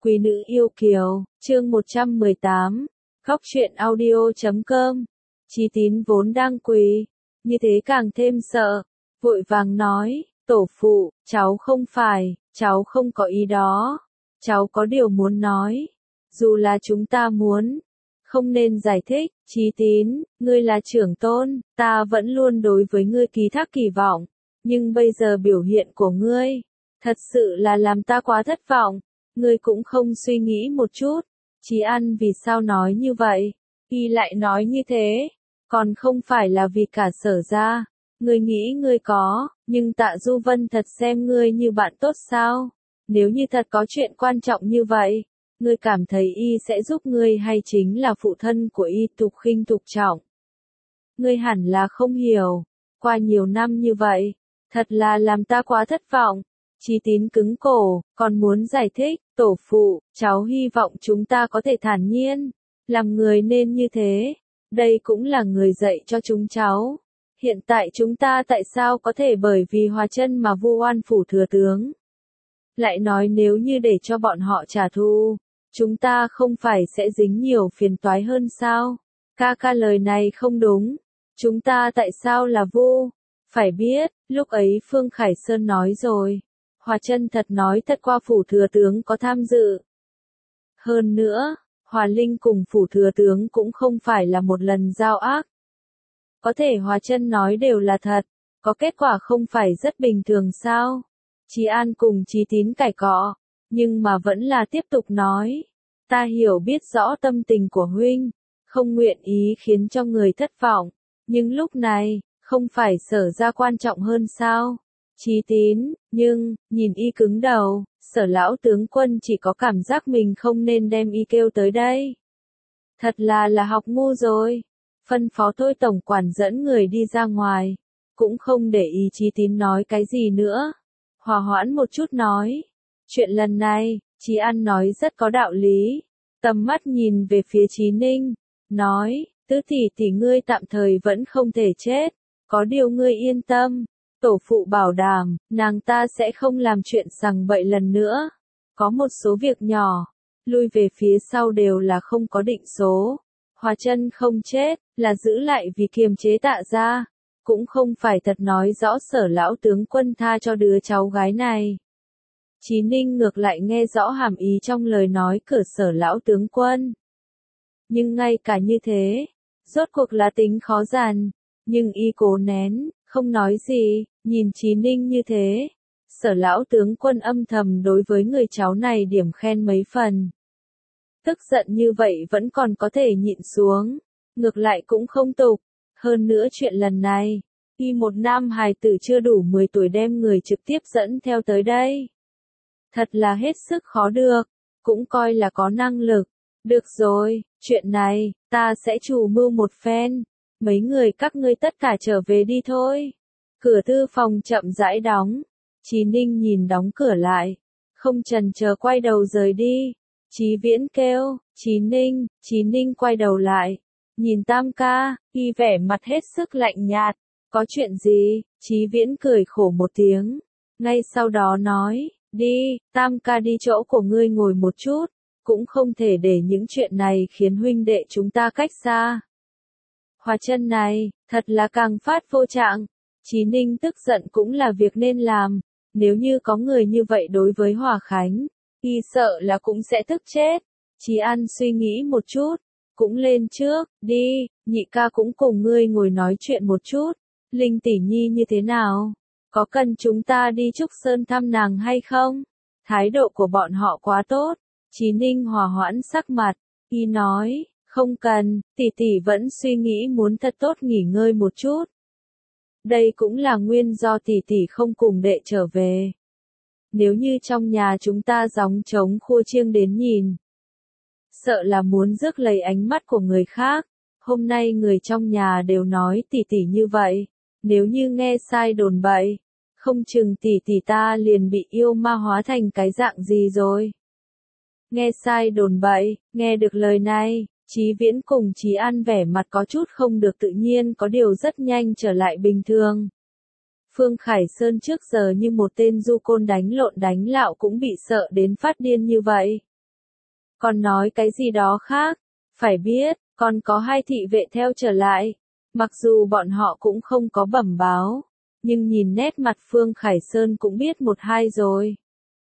Quý nữ yêu kiều, chương 118, Góc truyện audio.com. Chí Tín vốn đang quỳ, như thế càng thêm sợ, vội vàng nói, tổ phụ, cháu không có ý đó, cháu có điều muốn nói, dù là chúng ta muốn, không nên giải thích. Chí Tín, ngươi là trưởng tôn, ta vẫn luôn đối với ngươi ký thác kỳ vọng, nhưng bây giờ biểu hiện của ngươi, thật sự là làm ta quá thất vọng. Ngươi cũng không suy nghĩ một chút, Chí An vì sao nói như vậy, y lại nói như thế, còn không phải là vì cả Sở gia, ngươi nghĩ ngươi có, nhưng Tạ Du Vân thật xem ngươi như bạn tốt sao? Nếu như thật có chuyện quan trọng như vậy, ngươi cảm thấy y sẽ giúp ngươi hay chính là phụ thân của y tục khinh tục trọng? Ngươi hẳn là không hiểu, qua nhiều năm như vậy, thật là làm ta quá thất vọng. Chí Tín cứng cổ, còn muốn giải thích, tổ phụ, cháu hy vọng chúng ta có thể thản nhiên, làm người nên như thế, đây cũng là người dạy cho chúng cháu. Hiện tại chúng ta tại sao có thể bởi vì Hòa Chân mà vu oan phủ thừa tướng? Lại nói nếu như để cho bọn họ trả thù, chúng ta không phải sẽ dính nhiều phiền toái hơn sao? Ca lời này không đúng, chúng ta tại sao là vu? Phải biết, lúc ấy Phương Khải Sơn nói rồi. Hòa Chân thật nói thật qua phủ thừa tướng có tham dự. Hơn nữa, Hòa Linh cùng phủ thừa tướng cũng không phải là một lần giao ác. Có thể Hòa Chân nói đều là thật, có kết quả không phải rất bình thường sao? Chí An cùng Chí Tín cãi cọ, nhưng mà vẫn là tiếp tục nói. Ta hiểu biết rõ tâm tình của huynh, không nguyện ý khiến cho người thất vọng, nhưng lúc này, không phải Sở gia quan trọng hơn sao? Chí Tín, nhưng, nhìn y cứng đầu, Sở lão tướng quân chỉ có cảm giác mình không nên đem y kêu tới đây. Thật là học ngu rồi. Phân phó thôi tổng quản dẫn người đi ra ngoài, cũng không để ý Chí Tín nói cái gì nữa. Hòa hoãn một chút nói, chuyện lần này, Chí An nói rất có đạo lý. Tầm mắt nhìn về phía Chí Ninh, nói, tứ tỷ ngươi tạm thời vẫn không thể chết, có điều ngươi yên tâm. Tổ phụ bảo đảm, nàng ta sẽ không làm chuyện sằng bậy lần nữa. Có một số việc nhỏ, lui về phía sau đều là không có định số. Hòa Chân không chết, là giữ lại vì kiềm chế Tạ gia, cũng không phải thật nói rõ Sở lão tướng quân tha cho đứa cháu gái này. Chí Ninh ngược lại nghe rõ hàm ý trong lời nói của Sở lão tướng quân. Nhưng ngay cả như thế, rốt cuộc là tính khó dằn, nhưng y cố nén, không nói gì, nhìn Chí Ninh như thế. Sở lão tướng quân âm thầm đối với người cháu này điểm khen mấy phần. Tức giận như vậy vẫn còn có thể nhịn xuống, ngược lại cũng không tục. Hơn nữa chuyện lần này, y một nam hài tử chưa đủ 10 tuổi đem người trực tiếp dẫn theo tới đây. Thật là hết sức khó được, cũng coi là có năng lực. Được rồi, chuyện này, ta sẽ chủ mưu một phen. Mấy người các ngươi tất cả trở về đi thôi. Cửa thư phòng chậm rãi đóng. Chí Ninh nhìn đóng cửa lại, không chần chờ quay đầu rời đi. Chí Viễn kêu, Chí Ninh quay đầu lại, nhìn Tam ca, y vẻ mặt hết sức lạnh nhạt. Có chuyện gì? Chí Viễn cười khổ một tiếng, ngay sau đó nói, đi, Tam ca đi chỗ của ngươi ngồi một chút, cũng không thể để những chuyện này khiến huynh đệ chúng ta cách xa. Hòa Chân này, thật là càng phát vô trạng. Chí Ninh tức giận cũng là việc nên làm, nếu như có người như vậy đối với Hòa Khánh, y sợ là cũng sẽ tức chết. Chí An suy nghĩ một chút, cũng lên trước, đi, nhị ca cũng cùng ngươi ngồi nói chuyện một chút. Linh tỷ nhi như thế nào? Có cần chúng ta đi Trúc Sơn thăm nàng hay không? Thái độ của bọn họ quá tốt. Chí Ninh hòa hoãn sắc mặt, y nói, không cần, tỷ vẫn suy nghĩ muốn thật tốt nghỉ ngơi một chút. Đây cũng là nguyên do tỷ không cùng đệ trở về. Nếu như trong nhà chúng ta gióng trống khua chiêng đến nhìn, sợ là muốn rước lấy ánh mắt của người khác. Hôm nay người trong nhà đều nói tỷ như vậy, nếu như nghe sai đồn bậy, không chừng tỷ ta liền bị yêu ma hóa thành cái dạng gì rồi. Nghe sai đồn bậy, nghe được lời này, Chí Viễn cùng Chí An vẻ mặt có chút không được tự nhiên, có điều rất nhanh trở lại bình thường. Phương Khải Sơn trước giờ như một tên du côn đánh lộn đánh lạo cũng bị sợ đến phát điên như vậy. Còn nói cái gì đó khác, phải biết, còn có hai thị vệ theo trở lại. Mặc dù bọn họ cũng không có bẩm báo, nhưng nhìn nét mặt Phương Khải Sơn cũng biết một hai rồi.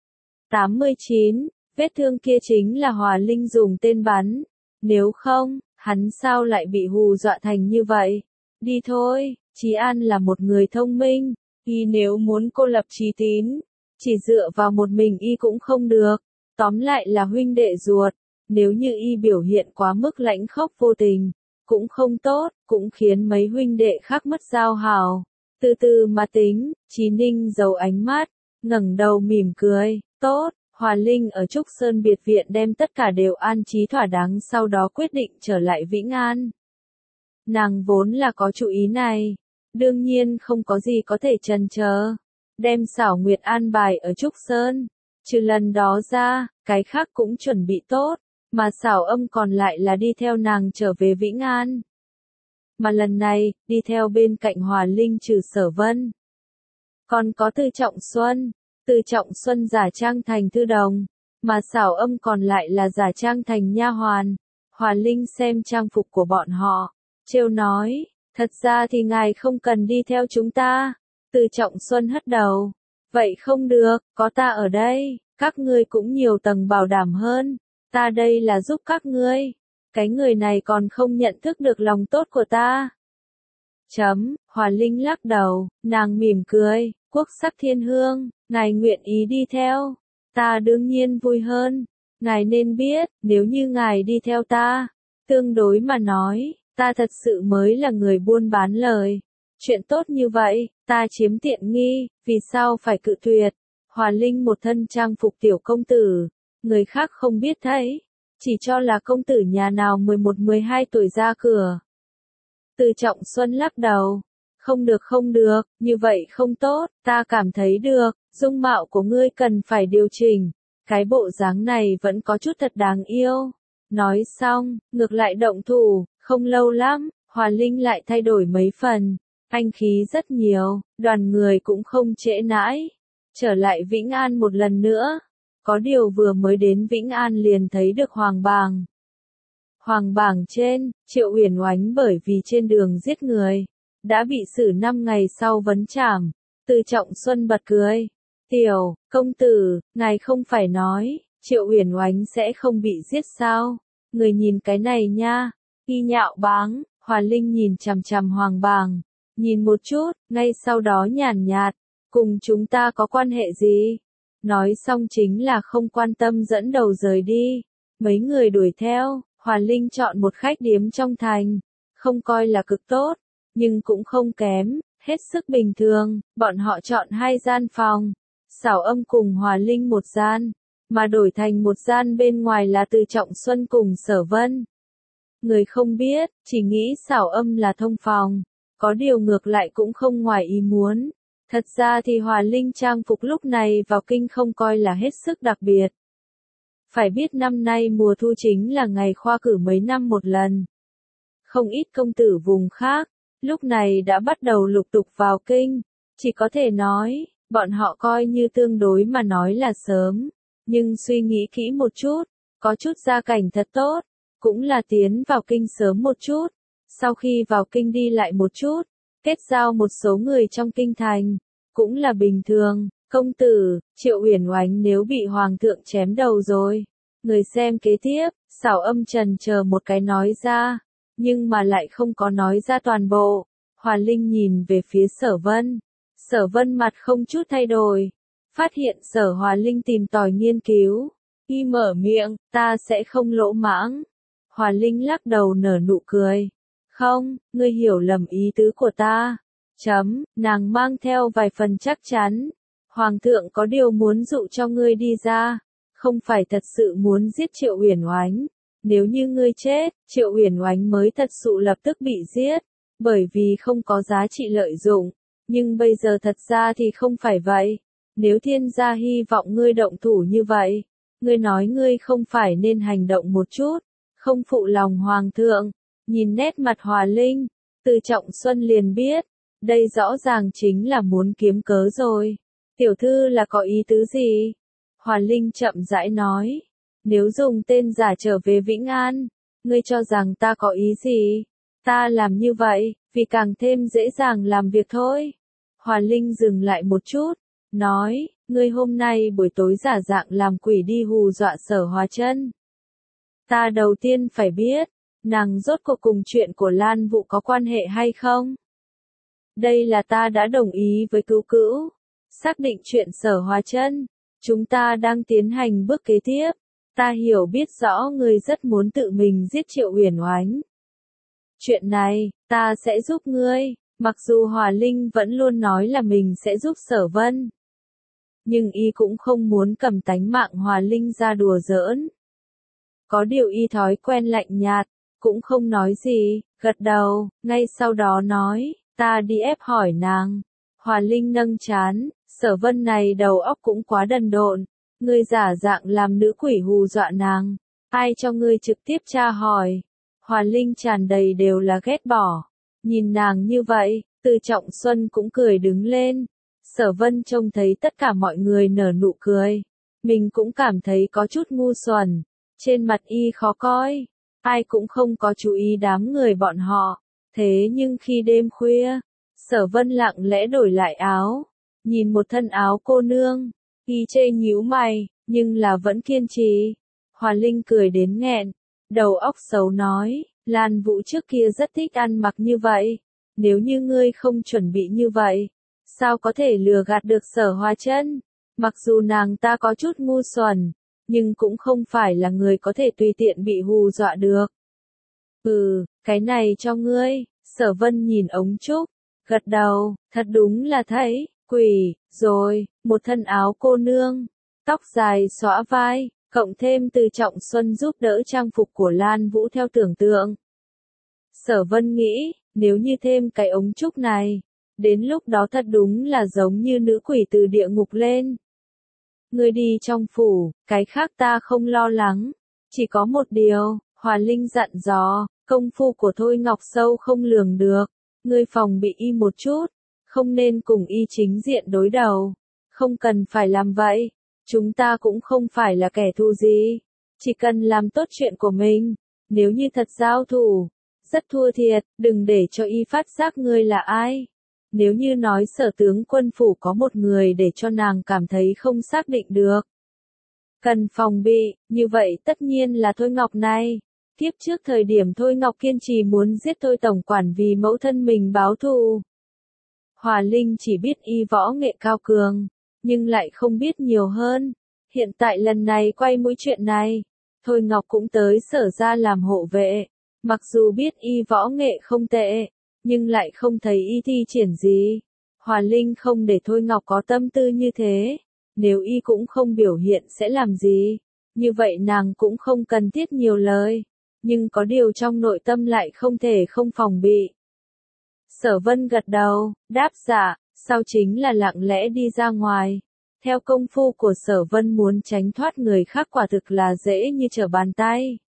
89, vết thương kia chính là Hòa Linh dùng tên bắn. Nếu không, hắn sao lại bị hù dọa thành như vậy? Đi thôi, Chí An là một người thông minh, y nếu muốn cô lập Chí Tín, chỉ dựa vào một mình y cũng không được. Tóm lại là huynh đệ ruột, nếu như y biểu hiện quá mức lãnh khốc vô tình, cũng không tốt, cũng khiến mấy huynh đệ khác mất giao hảo. Từ từ mà tính, Chí Ninh giấu ánh mắt, ngẩng đầu mỉm cười, tốt. Hòa Linh ở Trúc Sơn biệt viện đem tất cả đều an trí thỏa đáng, sau đó quyết định trở lại Vĩnh An. Nàng vốn là có chủ ý này, đương nhiên không có gì có thể chần chờ, đem Xảo Nguyệt an bài ở Trúc Sơn. Trừ lần đó ra, cái khác cũng chuẩn bị tốt, mà Xảo Âm còn lại là đi theo nàng trở về Vĩnh An. Mà lần này, đi theo bên cạnh Hòa Linh trừ Sở Vân, còn có Từ Trọng Xuân. Từ Trọng Xuân giả trang thành thư đồng, mà Xảo Âm còn lại là giả trang thành nha hoàn. Hòa Linh xem trang phục của bọn họ, trêu nói, thật ra thì ngài không cần đi theo chúng ta. Từ Trọng Xuân hất đầu, vậy không được, có ta ở đây, các ngươi cũng nhiều tầng bảo đảm hơn, ta đây là giúp các ngươi, cái người này còn không nhận thức được lòng tốt của ta. Hòa Linh lắc đầu, nàng mỉm cười, Quốc Sắc Thiên Hương, ngài nguyện ý đi theo, ta đương nhiên vui hơn. Ngài nên biết, nếu như ngài đi theo ta, tương đối mà nói, ta thật sự mới là người buôn bán lời. Chuyện tốt như vậy, ta chiếm tiện nghi, vì sao phải cự tuyệt? Hòa Linh một thân trang phục tiểu công tử, người khác không biết thấy, chỉ cho là công tử nhà nào 11-12 tuổi ra cửa. Từ Trọng Xuân lắc đầu, không được, như vậy không tốt, ta cảm thấy được, dung mạo của ngươi cần phải điều chỉnh, cái bộ dáng này vẫn có chút thật đáng yêu. Nói xong, ngược lại động thủ, không lâu lắm, Hòa Linh lại thay đổi mấy phần, anh khí rất nhiều, đoàn người cũng không trễ nãi, trở lại Vĩnh An một lần nữa. Có điều vừa mới đến Vĩnh An liền thấy được Hoàng Bàng. Hoàng Bảng trên, Triệu Uyển Oánh bởi vì trên đường giết người, đã bị xử 5 ngày sau vấn trảm. Từ Trọng Xuân bật cười, tiểu công tử, ngài không phải nói, Triệu Uyển Oánh sẽ không bị giết sao? Người nhìn cái này nha, y nhạo báng. Hòa Linh nhìn chằm chằm Hoàng Bàng, nhìn một chút, ngay sau đó nhàn nhạt, cùng chúng ta có quan hệ gì? Nói xong chính là không quan tâm dẫn đầu rời đi. Mấy người đuổi theo, Hòa Linh chọn một khách điếm trong thành, không coi là cực tốt, nhưng cũng không kém, hết sức bình thường. Bọn họ chọn 2 gian phòng, Xảo Âm cùng Hòa Linh một gian, mà đổi thành một gian bên ngoài là Từ Trọng Xuân cùng Sở Vân. Người không biết, chỉ nghĩ Xảo Âm là thông phòng, có điều ngược lại cũng không ngoài ý muốn. Thật ra thì Hòa Linh trang phục lúc này vào kinh không coi là hết sức đặc biệt. Phải biết năm nay mùa thu chính là ngày khoa cử mấy năm một lần. Không ít công tử vùng khác, lúc này đã bắt đầu lục tục vào kinh. Chỉ có thể nói, bọn họ coi như tương đối mà nói là sớm. Nhưng suy nghĩ kỹ một chút, có chút gia cảnh thật tốt, cũng là tiến vào kinh sớm một chút. Sau khi vào kinh đi lại một chút, kết giao một số người trong kinh thành, cũng là bình thường. Công tử, Triệu Uyển Oánh nếu bị hoàng thượng chém đầu rồi. Người xem kế tiếp, Xảo Âm chần chờ một cái nói ra, nhưng mà lại không có nói ra toàn bộ. Hòa Linh nhìn về phía Sở Vân. Sở Vân mặt không chút thay đổi, phát hiện Sở Hòa Linh tìm tòi nghiên cứu, y mở miệng, ta sẽ không lỗ mãng. Hòa Linh lắc đầu nở nụ cười, không, ngươi hiểu lầm ý tứ của ta. Nàng mang theo vài phần chắc chắn. Hoàng thượng có điều muốn dụ cho ngươi đi ra, không phải thật sự muốn giết Triệu Uyển Oánh. Nếu như ngươi chết, Triệu Uyển Oánh mới thật sự lập tức bị giết, bởi vì không có giá trị lợi dụng. Nhưng bây giờ thật ra thì không phải vậy. Nếu thiên gia hy vọng ngươi động thủ như vậy, ngươi nói ngươi không phải nên hành động một chút, không phụ lòng hoàng thượng. Nhìn nét mặt Hòa Linh, Từ Trọng Xuân liền biết, đây rõ ràng chính là muốn kiếm cớ rồi. Tiểu thư là có ý tứ gì? Hòa Linh chậm rãi nói, Nếu dùng tên giả trở về Vĩnh An, ngươi cho rằng ta có ý gì? Ta làm như vậy, vì càng thêm dễ dàng làm việc thôi. Hòa Linh dừng lại một chút, nói, ngươi hôm nay buổi tối giả dạng làm quỷ đi hù dọa Sở Hòa Chân. Ta đầu tiên phải biết, nàng rốt cuộc cùng chuyện của Lan Vũ có quan hệ hay không? Đây là ta đã đồng ý với Cữu Cữu, xác định chuyện Sở Hòa Chân. Chúng ta đang tiến hành bước kế tiếp. Ta hiểu biết rõ ngươi rất muốn tự mình giết Triệu Huyền Oánh. Chuyện này, ta sẽ giúp ngươi, mặc dù Hòa Linh vẫn luôn nói là mình sẽ giúp Sở Vân. Nhưng y cũng không muốn cầm tánh mạng Hòa Linh ra đùa giỡn. Có điều y thói quen lạnh nhạt, cũng không nói gì, gật đầu, ngay sau đó nói, ta đi ép hỏi nàng. Hòa Linh nâng trán, Sở Vân này đầu óc cũng quá đần độn, ngươi giả dạng làm nữ quỷ hù dọa nàng, ai cho ngươi trực tiếp tra hỏi. Hòa Linh tràn đầy đều là ghét bỏ, nhìn nàng như vậy, Từ Trọng Xuân cũng cười đứng lên. Sở Vân trông thấy tất cả mọi người nở nụ cười, mình cũng cảm thấy có chút ngu xuẩn, trên mặt y khó coi, ai cũng không có chú ý đám người bọn họ. Thế nhưng khi đêm khuya, Sở Vân lặng lẽ đổi lại áo, nhìn một thân áo cô nương, y chê nhíu mày, nhưng là vẫn kiên trì. Hòa Linh cười đến nghẹn, đầu óc xấu nói, Lan Vũ trước kia rất thích ăn mặc như vậy, nếu như ngươi không chuẩn bị như vậy, sao có thể lừa gạt được Sở Hòa Chân? Mặc dù nàng ta có chút ngu xuẩn, nhưng cũng không phải là người có thể tùy tiện bị hù dọa được. Cái này cho ngươi. Sở Vân nhìn ống trúc, gật đầu, thật đúng là thấy, quỷ, rồi, một thân áo cô nương, tóc dài xõa vai, cộng thêm Từ Trọng Xuân giúp đỡ trang phục của Lan Vũ theo tưởng tượng. Sở Vân nghĩ, nếu như thêm cái ống trúc này, đến lúc đó thật đúng là giống như nữ quỷ từ địa ngục lên. Ngươi đi trong phủ, cái khác ta không lo lắng, chỉ có một điều, Hòa Linh dặn dò, công phu của Thôi Ngọc sâu không lường được, ngươi phòng bị y một chút, không nên cùng y chính diện đối đầu, không cần phải làm vậy, chúng ta cũng không phải là kẻ thù gì, chỉ cần làm tốt chuyện của mình, nếu như thật giao thủ, rất thua thiệt, đừng để cho y phát giác ngươi là ai. Nếu như nói Sở tướng quân phủ có một người để cho nàng cảm thấy không xác định được, cần phòng bị, như vậy tất nhiên là Thôi Ngọc này. Tiếp trước thời điểm Thôi Ngọc kiên trì muốn giết Thôi tổng quản vì mẫu thân mình báo thù. Hòa Linh chỉ biết y võ nghệ cao cường, nhưng lại không biết nhiều hơn. Hiện tại lần này quay mũi chuyện này, Thôi Ngọc cũng tới Sở ra làm hộ vệ. Mặc dù biết y võ nghệ không tệ, nhưng lại không thấy y thi triển gì. Hòa Linh không để Thôi Ngọc có tâm tư như thế. Nếu y cũng không biểu hiện sẽ làm gì, như vậy nàng cũng không cần thiết nhiều lời. Nhưng có điều trong nội tâm lại không thể không phòng bị. Sở Vân gật đầu, đáp dạ, sau chính là lặng lẽ đi ra ngoài. Theo công phu của Sở Vân muốn tránh thoát người khác quả thực là dễ như trở bàn tay.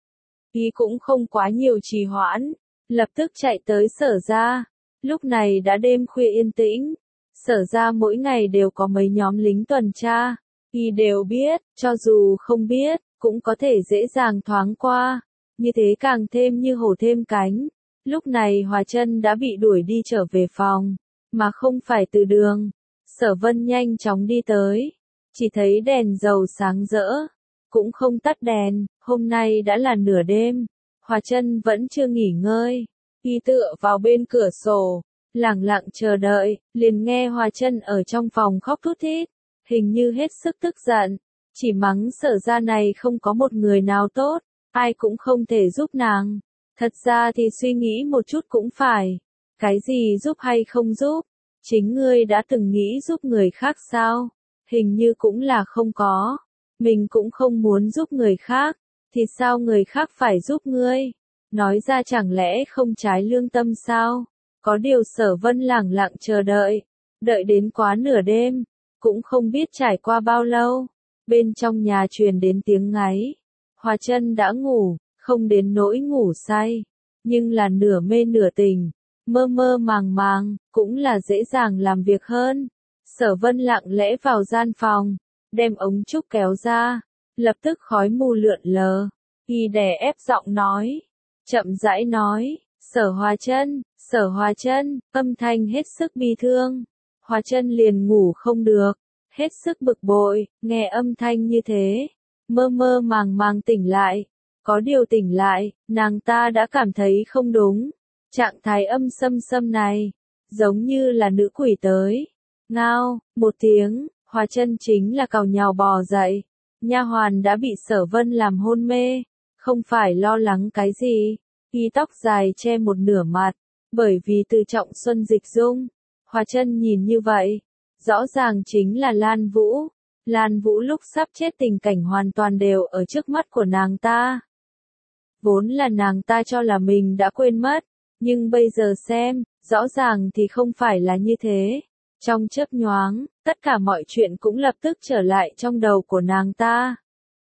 Y cũng không quá nhiều trì hoãn, lập tức chạy tới Sở ra. Lúc này đã đêm khuya yên tĩnh, Sở ra mỗi ngày đều có mấy nhóm lính tuần tra. Y đều biết, cho dù không biết, cũng có thể dễ dàng thoáng qua. Như thế càng thêm như hổ thêm cánh. Lúc này Hòa Chân đã bị đuổi đi trở về phòng, mà không phải từ đường. Sở Vân nhanh chóng đi tới, chỉ thấy đèn dầu sáng rỡ, cũng không tắt đèn, hôm nay đã là nửa đêm, Hòa Chân vẫn chưa nghỉ ngơi, y tựa vào bên cửa sổ, lẳng lặng chờ đợi, liền nghe Hòa Chân ở trong phòng khóc thút thít, hình như hết sức tức giận, chỉ mắng Sở gia này không có một người nào tốt, ai cũng không thể giúp nàng. Thật ra thì suy nghĩ một chút cũng phải, cái gì giúp hay không giúp, chính ngươi đã từng nghĩ giúp người khác sao? Hình như cũng là không có, mình cũng không muốn giúp người khác, thì sao người khác phải giúp ngươi? Nói ra chẳng lẽ không trái lương tâm sao? Có điều Sở Vân lẳng lặng chờ đợi, đợi đến quá nửa đêm, cũng không biết trải qua bao lâu, bên trong nhà truyền đến tiếng ngáy. Hòa Chân đã ngủ, không đến nỗi ngủ say, nhưng là nửa mê nửa tỉnh, mơ mơ màng màng, cũng là dễ dàng làm việc hơn. Sở Vân lặng lẽ vào gian phòng, đem ống trúc kéo ra, lập tức khói mù lượn lờ. Y đè ép giọng nói, chậm rãi nói, Sở Hòa Chân, âm thanh hết sức bi thương. Hòa Chân liền ngủ không được, hết sức bực bội, nghe âm thanh như thế, mơ mơ màng màng tỉnh lại. Có điều tỉnh lại, nàng ta đã cảm thấy không đúng. Trạng thái âm xâm này, giống như là nữ quỷ tới. Ngao, một tiếng, Hòa Chân chính là càu nhào bò dậy. Nha hoàn đã bị Sở Vân làm hôn mê, không phải lo lắng cái gì. Y tóc dài che một nửa mặt, bởi vì Từ Trọng Xuân dịch dung. Hòa Chân nhìn như vậy, rõ ràng chính là Lan Vũ. Lan Vũ lúc sắp chết tình cảnh hoàn toàn đều ở trước mắt của nàng ta. Vốn là nàng ta cho là mình đã quên mất, nhưng bây giờ xem, rõ ràng thì không phải là như thế. Trong chớp nhoáng, tất cả mọi chuyện cũng lập tức trở lại trong đầu của nàng ta.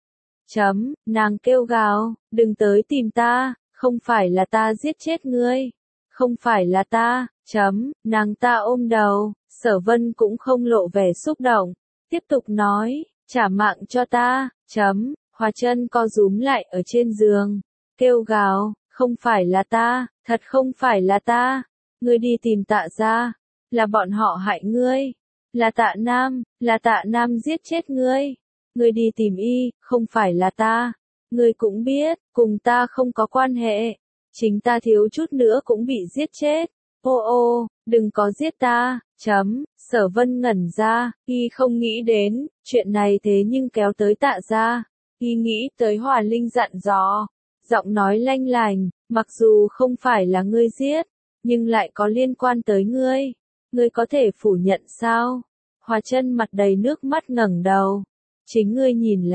Nàng kêu gào, đừng tới tìm ta, không phải là ta giết chết ngươi. Không phải là ta, nàng ta ôm đầu, Sở Vân cũng không lộ vẻ xúc động. Tiếp tục nói, trả mạng cho ta, Hòa Chân co rúm lại ở trên giường, kêu gào, không phải là ta, thật không phải là ta. Ngươi đi tìm Tạ gia, là bọn họ hại ngươi, là Tạ Nam giết chết ngươi. Ngươi đi tìm y, không phải là ta. Ngươi cũng biết, cùng ta không có quan hệ. Chính ta thiếu chút nữa cũng bị giết chết. Ô, đừng có giết ta, Sở Vân ngẩn ra, y không nghĩ đến, chuyện này thế nhưng kéo tới Tạ gia. Y nghĩ tới Hòa Linh dặn dò, giọng nói lanh lành, mặc dù không phải là ngươi giết, nhưng lại có liên quan tới ngươi. Ngươi có thể phủ nhận sao? Hòa Chân mặt đầy nước mắt ngẩng đầu. Chính ngươi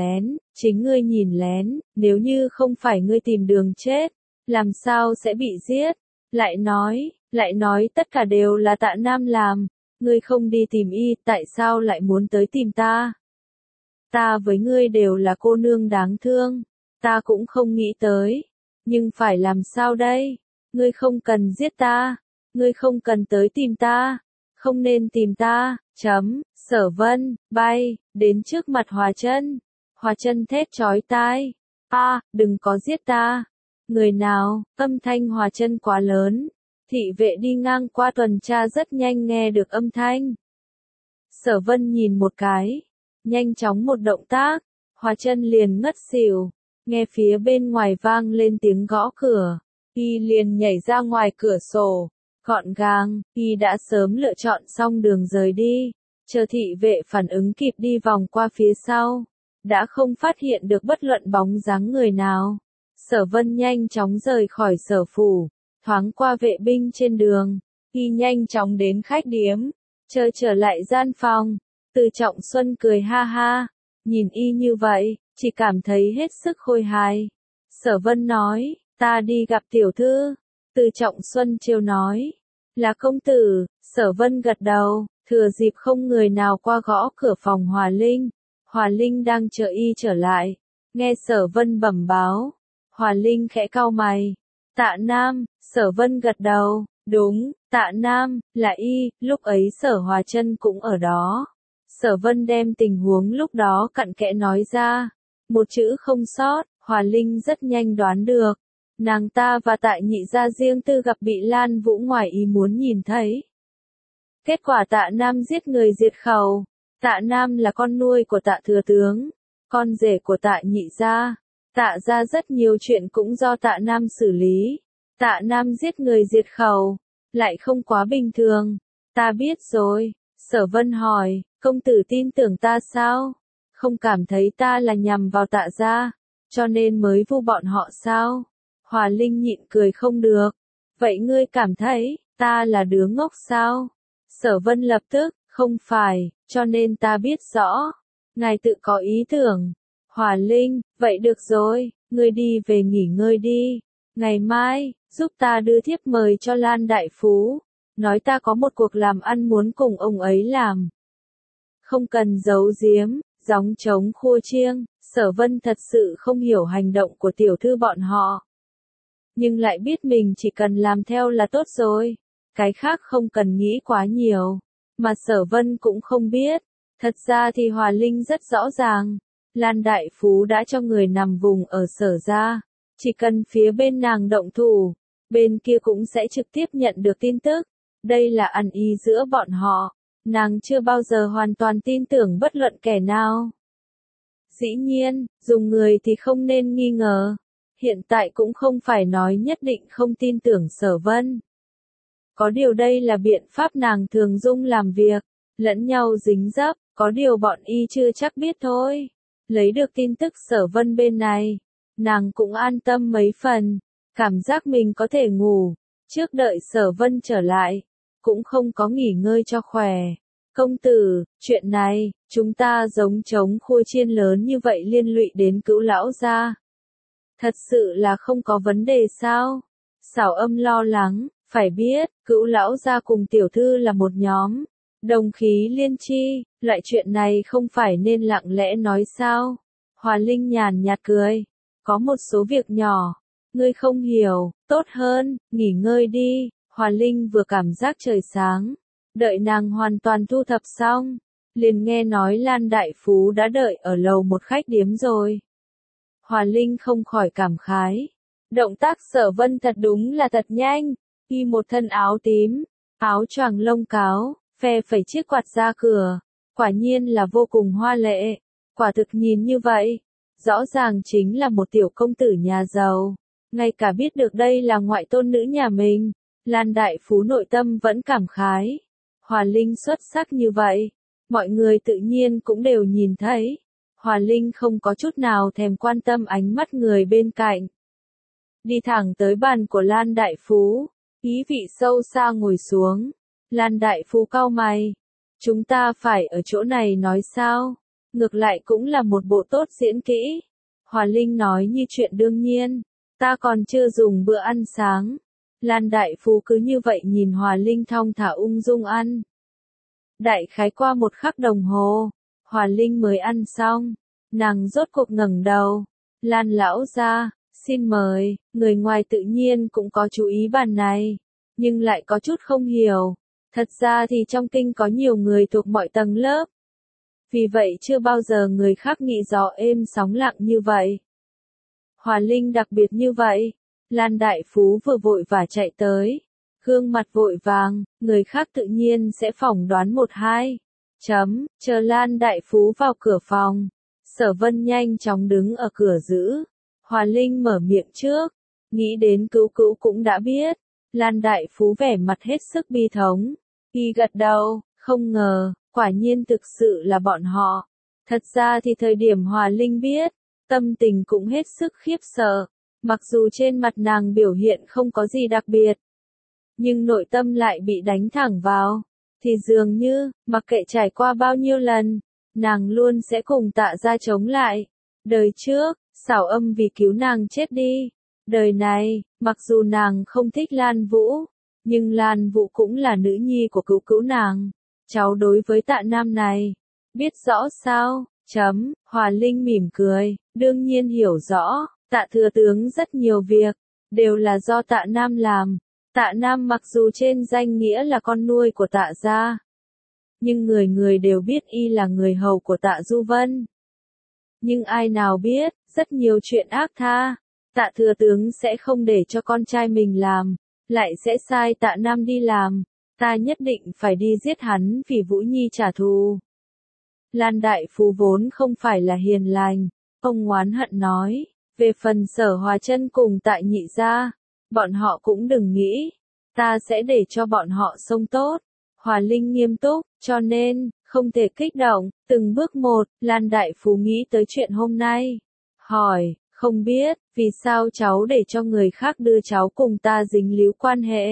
nhìn lén, nếu như không phải ngươi tìm đường chết, làm sao sẽ bị giết? Lại nói tất cả đều là Tạ Nam làm, ngươi không đi tìm y, tại sao lại muốn tới tìm ta? Ta với ngươi đều là cô nương đáng thương, ta cũng không nghĩ tới, nhưng phải làm sao đây? Ngươi không cần giết ta, ngươi không cần tới tìm ta, không nên tìm ta, Sở Vân, bay, đến trước mặt Hòa Chân. Hòa Chân thét chói tai, đừng có giết ta. Người nào, âm thanh Hòa Chân quá lớn. Thị vệ đi ngang qua tuần tra rất nhanh nghe được âm thanh. Sở Vân nhìn một cái, nhanh chóng một động tác, Hòa Chân liền ngất xỉu. Nghe phía bên ngoài vang lên tiếng gõ cửa, y liền nhảy ra ngoài cửa sổ. Gọn gàng, y đã sớm lựa chọn xong đường rời đi, chờ thị vệ phản ứng kịp đi vòng qua phía sau, đã không phát hiện được bất luận bóng dáng người nào. Sở Vân nhanh chóng rời khỏi Sở phủ, thoáng qua vệ binh trên đường, y nhanh chóng đến khách điếm, trở lại gian phòng. Từ Trọng Xuân cười ha ha, nhìn y như vậy, chỉ cảm thấy hết sức khôi hài. Sở Vân nói, ta đi gặp tiểu thư. Từ Trọng Xuân trêu nói, là công tử. Sở Vân gật đầu, thừa dịp không người nào qua gõ cửa phòng Hòa Linh. Hòa Linh đang chờ y trở lại, nghe Sở Vân bẩm báo, Hòa Linh khẽ cau mày. Tạ Nam. Sở Vân gật đầu, đúng, Tạ Nam, là y. Lúc ấy Sở Hòa Chân cũng ở đó. Sở Vân đem tình huống lúc đó cặn kẽ nói ra, một chữ không sót. Hòa Linh rất nhanh đoán được, nàng ta và Tạ nhị gia riêng tư gặp bị Lan Vũ ngoài ý muốn nhìn thấy. Kết quả Tạ Nam giết người diệt khẩu. Tạ Nam là con nuôi của Tạ thừa tướng, con rể của Tạ nhị gia. Tạ gia rất nhiều chuyện cũng do Tạ Nam xử lý. Tạ Nam giết người diệt khẩu, lại không quá bình thường. Ta biết rồi. Sở Vân hỏi, công tử tin tưởng ta sao? Không cảm thấy ta là nhằm vào Tạ gia, cho nên mới vu bọn họ sao? Hòa Linh nhịn cười không được. Vậy ngươi cảm thấy, ta là đứa ngốc sao? Sở Vân lập tức, không phải, cho nên ta biết rõ. Ngài tự có ý tưởng. Hòa Linh, vậy được rồi, ngươi đi về nghỉ ngơi đi. Ngày mai, giúp ta đưa thiếp mời cho Lan Đại Phú. Nói ta có một cuộc làm ăn muốn cùng ông ấy làm. Không cần giấu giếm, gióng trống khua chiêng. Sở Vân thật sự không hiểu hành động của tiểu thư bọn họ. Nhưng lại biết mình chỉ cần làm theo là tốt rồi. Cái khác không cần nghĩ quá nhiều. Mà Sở Vân cũng không biết. Thật ra thì Hòa Linh rất rõ ràng. Lan Đại Phú đã cho người nằm vùng ở Sở ra, chỉ cần phía bên nàng động thủ, bên kia cũng sẽ trực tiếp nhận được tin tức. Đây là ăn ý giữa bọn họ, nàng chưa bao giờ hoàn toàn tin tưởng bất luận kẻ nào. Dĩ nhiên, dùng người thì không nên nghi ngờ. Hiện tại cũng không phải nói nhất định không tin tưởng Sở Vân. Có điều đây là biện pháp nàng thường dùng làm việc, lẫn nhau dính dấp, có điều bọn y chưa chắc biết thôi. Lấy được tin tức Sở Vân bên này, nàng cũng an tâm mấy phần, cảm giác mình có thể ngủ, trước đợi Sở Vân trở lại, cũng không có nghỉ ngơi cho khỏe. Công tử, chuyện này, chúng ta giống trống khôi chiên lớn như vậy liên lụy đến Cữu lão gia. Thật sự là không có vấn đề sao? Sảo Âm lo lắng, phải biết, Cữu lão gia cùng tiểu thư là một nhóm, đồng khí liên chi, loại chuyện này không phải nên lặng lẽ nói sao? Hòa Linh nhàn nhạt cười, có một số việc nhỏ, ngươi không hiểu, tốt hơn, nghỉ ngơi đi. Hòa Linh vừa cảm giác trời sáng, đợi nàng hoàn toàn thu thập xong, liền nghe nói Lan Đại Phú đã đợi ở lầu một khách điếm rồi. Hòa Linh không khỏi cảm khái, động tác Sở Vân thật đúng là thật nhanh, y một thân áo tím, áo choàng lông cáo, phe phẩy chiếc quạt ra cửa, quả nhiên là vô cùng hoa lệ, quả thực nhìn như vậy, rõ ràng chính là một tiểu công tử nhà giàu, ngay cả biết được đây là ngoại tôn nữ nhà mình, Lan Đại Phú nội tâm vẫn cảm khái. Hòa Linh xuất sắc như vậy, mọi người tự nhiên cũng đều nhìn thấy. Hòa Linh không có chút nào thèm quan tâm ánh mắt người bên cạnh. Đi thẳng tới bàn của Lan Đại Phú, ý vị sâu xa ngồi xuống. Lan Đại Phú cau mày. Chúng ta phải ở chỗ này nói sao? Ngược lại cũng là một bộ tốt diễn kỹ. Hòa Linh nói như chuyện đương nhiên. Ta còn chưa dùng bữa ăn sáng. Lan Đại Phú cứ như vậy nhìn Hòa Linh thong thả ung dung ăn. Đại khái qua một khắc đồng hồ, Hòa Linh mới ăn xong, nàng rốt cuộc ngẩng đầu. Lan lão gia, xin mời, người ngoài tự nhiên cũng có chú ý bàn này, nhưng lại có chút không hiểu. Thật ra thì trong kinh có nhiều người thuộc mọi tầng lớp. Vì vậy chưa bao giờ người khác nghĩ gió êm sóng lặng như vậy. Hòa Linh đặc biệt như vậy. Lan Đại Phú vừa vội vã chạy tới, gương mặt vội vàng, người khác tự nhiên sẽ phỏng đoán một hai. Chờ Lan Đại Phú vào cửa phòng, Sở Vân nhanh chóng đứng ở cửa giữ. Hòa Linh mở miệng trước, nghĩ đến Cữu Cữu cũng đã biết. Lan Đại Phú vẻ mặt hết sức bi thống, y gật đầu, không ngờ, quả nhiên thực sự là bọn họ. Thật ra thì thời điểm Hòa Linh biết, tâm tình cũng hết sức khiếp sợ. Mặc dù trên mặt nàng biểu hiện không có gì đặc biệt, nhưng nội tâm lại bị đánh thẳng vào, thì dường như, mặc kệ trải qua bao nhiêu lần, nàng luôn sẽ cùng Tạ gia chống lại. Đời trước, Sảo Âm vì cứu nàng chết đi. Đời này, mặc dù nàng không thích Lan Vũ, nhưng Lan Vũ cũng là nữ nhi của Cữu Cữu nàng. Cháu đối với Tạ Nam này, biết rõ sao? Hòa Linh mỉm cười, đương nhiên hiểu rõ. Tạ thừa tướng rất nhiều việc, đều là do Tạ Nam làm. Tạ Nam mặc dù trên danh nghĩa là con nuôi của Tạ gia, nhưng người người đều biết y là người hầu của Tạ Du Vân. Nhưng ai nào biết, rất nhiều chuyện ác tha, Tạ thừa tướng sẽ không để cho con trai mình làm, lại sẽ sai Tạ Nam đi làm. Ta nhất định phải đi giết hắn vì Vũ Nhi trả thù. Lan Đại Phú vốn không phải là hiền lành, ông oán hận nói. Về phần Sở Hòa Chân cùng Tạ nhị gia, bọn họ cũng đừng nghĩ, ta sẽ để cho bọn họ sống tốt. Hòa Linh nghiêm túc, cho nên, không thể kích động, từng bước một, Lan Đại Phú nghĩ tới chuyện hôm nay. Hỏi, không biết, vì sao cháu để cho người khác đưa cháu cùng ta dính líu quan hệ.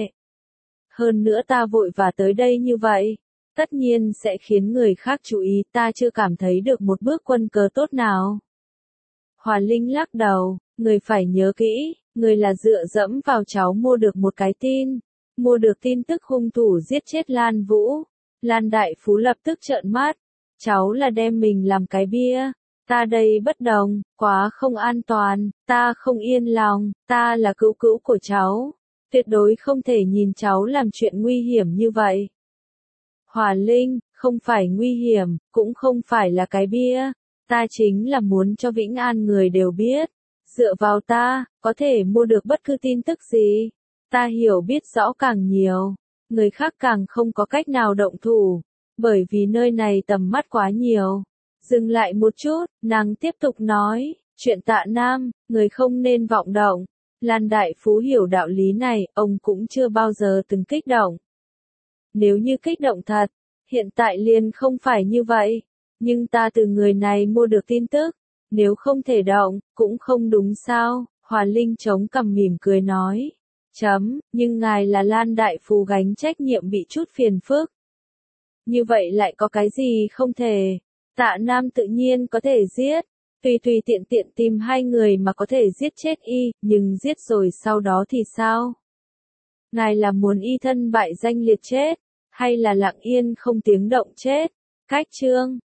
Hơn nữa ta vội vã tới đây như vậy, tất nhiên sẽ khiến người khác chú ý, ta chưa cảm thấy được một bước quân cờ tốt nào. Hòa Linh lắc đầu, người phải nhớ kỹ, người là dựa dẫm vào cháu mua được một cái tin, mua được tin tức hung thủ giết chết Lan Vũ. Lan Đại Phú lập tức trợn mắt, cháu là đem mình làm cái bia, ta đây bất đồng, quá không an toàn, ta không yên lòng, ta là Cữu Cữu của cháu, tuyệt đối không thể nhìn cháu làm chuyện nguy hiểm như vậy. Hòa Linh, không phải nguy hiểm, cũng không phải là cái bia, Ta chính là muốn cho Vĩnh An người đều biết. Dựa vào ta, có thể mua được bất cứ tin tức gì. Ta hiểu biết rõ càng nhiều, người khác càng không có cách nào động thủ. Bởi vì nơi này tầm mắt quá nhiều. Dừng lại một chút, nàng tiếp tục nói, chuyện Tạ Nam, người không nên vọng động. Lan Đại Phú hiểu đạo lý này, ông cũng chưa bao giờ từng kích động. Nếu như kích động thật, hiện tại liền không phải như vậy. Nhưng ta từ người này mua được tin tức, nếu không thể động, cũng không đúng sao, Hòa Linh chống cằm mỉm cười nói. Nhưng ngài là Lan Đại Phú gánh trách nhiệm bị chút phiền phức. Như vậy lại có cái gì không thể? Tạ Nam tự nhiên có thể giết, tùy tiện tìm hai người mà có thể giết chết y, nhưng giết rồi sau đó thì sao? Ngài là muốn y thân bại danh liệt chết, hay là lặng yên không tiếng động chết? Cách chương